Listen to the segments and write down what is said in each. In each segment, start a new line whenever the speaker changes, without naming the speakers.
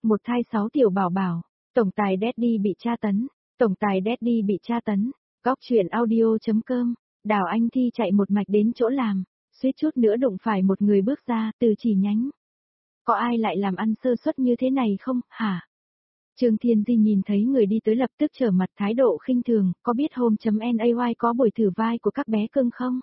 một thai 6 tiểu bảo bảo, tổng tài Daddy bị tra tấn, tổng tài Daddy bị tra tấn, góc chuyện audio.com, Đào Anh Thi chạy một mạch đến chỗ làm, suýt chút nữa đụng phải một người bước ra từ chi nhánh. Có ai lại làm ăn sơ suất như thế này không, hả? Trương Thiên Di nhìn thấy người đi tới lập tức trở mặt thái độ khinh thường, có biết hôm.nay có buổi thử vai của các bé cưng không?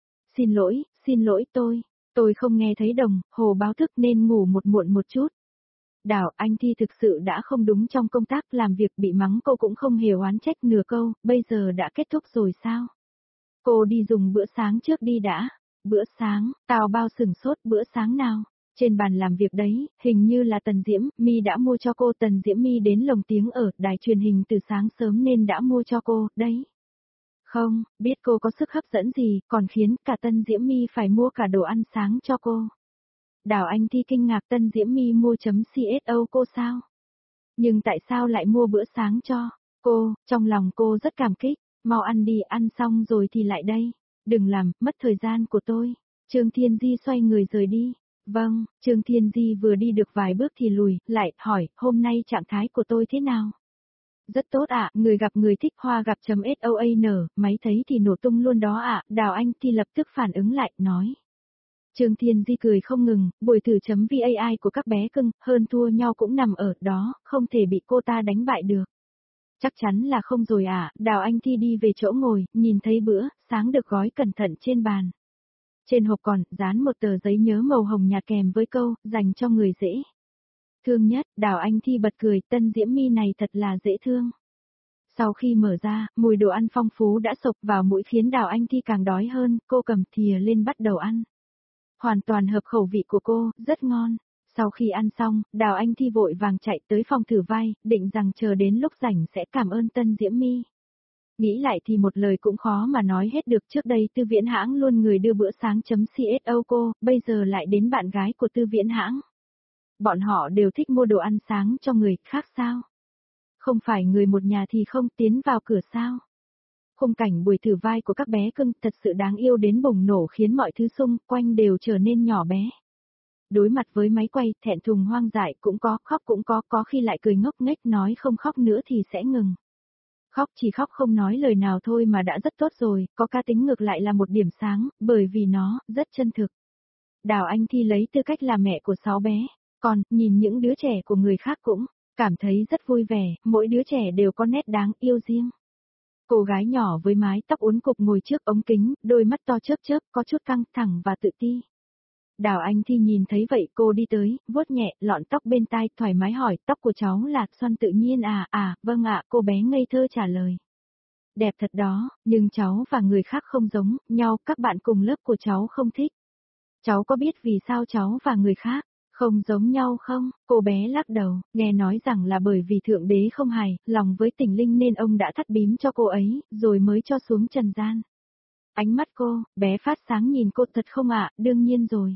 Xin lỗi tôi không nghe thấy đồng hồ báo thức nên ngủ muộn một chút. Đào Anh Thi thực sự đã không đúng trong công tác làm việc, bị mắng cô cũng không hề oán trách nửa câu, bây giờ đã kết thúc rồi sao? Cô đi dùng bữa sáng trước đi đã. Bữa sáng, Tào Bao sửng sốt, bữa sáng nào? Trên bàn làm việc đấy, hình như là Tần Diễm My đã mua cho cô. Tần Diễm My đến lồng tiếng ở đài truyền hình từ sáng sớm nên đã mua cho cô, đấy. Không, biết cô có sức hấp dẫn gì, còn khiến cả Tần Diễm My phải mua cả đồ ăn sáng cho cô. Đào Anh Thi kinh ngạc, Tần Diễm My mua .CSO cô sao? Nhưng tại sao lại mua bữa sáng cho cô? Trong lòng cô rất cảm kích, mau ăn đi, ăn xong rồi thì lại đây. Đừng làm mất thời gian của tôi. Trương Thiên Di xoay người rời đi. Vâng, Trương Thiên Di vừa đi được vài bước thì lùi, lại hỏi, hôm nay trạng thái của tôi thế nào? Rất tốt ạ, người gặp người thích, hoa gặp .SOAN, máy thấy thì nổ tung luôn đó ạ. Đào Anh Thi lập tức phản ứng lại, nói. Trương Thiên Di cười không ngừng, buổi thử .vai của các bé cưng, hơn thua nhau cũng nằm ở đó, không thể bị cô ta đánh bại được. Chắc chắn là không rồi ạ. Đào Anh Thi đi về chỗ ngồi, nhìn thấy bữa sáng được gói cẩn thận trên bàn. Trên hộp còn dán một tờ giấy nhớ màu hồng nhạt kèm với câu, dành cho người dễ thương nhất. Đào Anh Thi bật cười, Tần Diễm My này thật là dễ thương. Sau khi mở ra, mùi đồ ăn phong phú đã sộc vào mũi khiến Đào Anh Thi càng đói hơn, cô cầm thìa lên bắt đầu ăn. Hoàn toàn hợp khẩu vị của cô, rất ngon. Sau khi ăn xong, Đào Anh Thi vội vàng chạy tới phòng thử vai, định rằng chờ đến lúc rảnh sẽ cảm ơn Tần Diễm My. Nghĩ lại thì một lời cũng khó mà nói hết được, trước đây Tư Viễn Hãng luôn người đưa bữa sáng .CSO cô, bây giờ lại đến bạn gái của Tư Viễn Hãng. Bọn họ đều thích mua đồ ăn sáng cho người khác sao? Không phải người một nhà thì không tiến vào cửa sao? Khung cảnh buổi thử vai của các bé cưng thật sự đáng yêu đến bùng nổ, khiến mọi thứ xung quanh đều trở nên nhỏ bé. Đối mặt với máy quay, thẹn thùng hoang dại cũng có, khóc cũng có khi lại cười ngốc nghếch nói không khóc nữa thì sẽ ngừng. Khóc chỉ khóc không nói lời nào thôi mà đã rất tốt rồi, có cá tính ngược lại là một điểm sáng, bởi vì nó rất chân thực. Đào Anh Thi lấy tư cách là mẹ của 6 bé, còn nhìn những đứa trẻ của người khác cũng cảm thấy rất vui vẻ, mỗi đứa trẻ đều có nét đáng yêu riêng. Cô gái nhỏ với mái tóc uốn cục ngồi trước ống kính, đôi mắt to chớp chớp, có chút căng thẳng và tự ti. Đào Anh Thi nhìn thấy vậy cô đi tới, vuốt nhẹ lọn tóc bên tai, thoải mái hỏi, tóc của cháu là xoăn tự nhiên à, vâng ạ, cô bé ngây thơ trả lời. Đẹp thật đó, nhưng cháu và người khác không giống nhau, các bạn cùng lớp của cháu không thích. Cháu có biết vì sao cháu và người khác không giống nhau không? Cô bé lắc đầu, nghe nói rằng là bởi vì Thượng Đế không hài lòng với Tình Linh nên ông đã thắt bím cho cô ấy, rồi mới cho xuống trần gian. Ánh mắt cô, bé phát sáng nhìn cô, thật không ạ, đương nhiên rồi.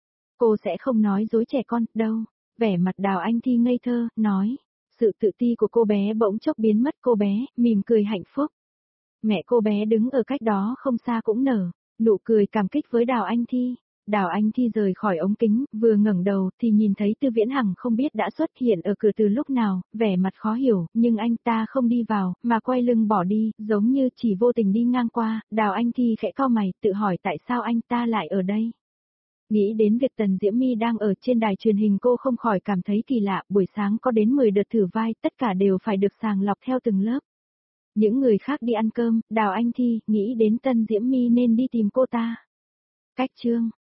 Cô sẽ không nói dối trẻ con, đâu. Vẻ mặt Đào Anh Thi ngây thơ, nói. Sự tự ti của cô bé bỗng chốc biến mất, cô bé, mỉm cười hạnh phúc. Mẹ cô bé đứng ở cách đó không xa cũng nở nụ cười cảm kích với Đào Anh Thi. Đào Anh Thi rời khỏi ống kính, vừa ngẩng đầu thì nhìn thấy Tư Viễn Hằng không biết đã xuất hiện ở cửa từ lúc nào, vẻ mặt khó hiểu, nhưng anh ta không đi vào, mà quay lưng bỏ đi, giống như chỉ vô tình đi ngang qua. Đào Anh Thi khẽ cau mày, tự hỏi tại sao anh ta lại ở đây. Nghĩ đến việc Tần Diễm My đang ở trên đài truyền hình, cô không khỏi cảm thấy kỳ lạ, buổi sáng có đến 10 đợt thử vai, tất cả đều phải được sàng lọc theo từng lớp. Những người khác đi ăn cơm, Đào Anh Thi nghĩ đến Tần Diễm My nên đi tìm cô ta. Cách chương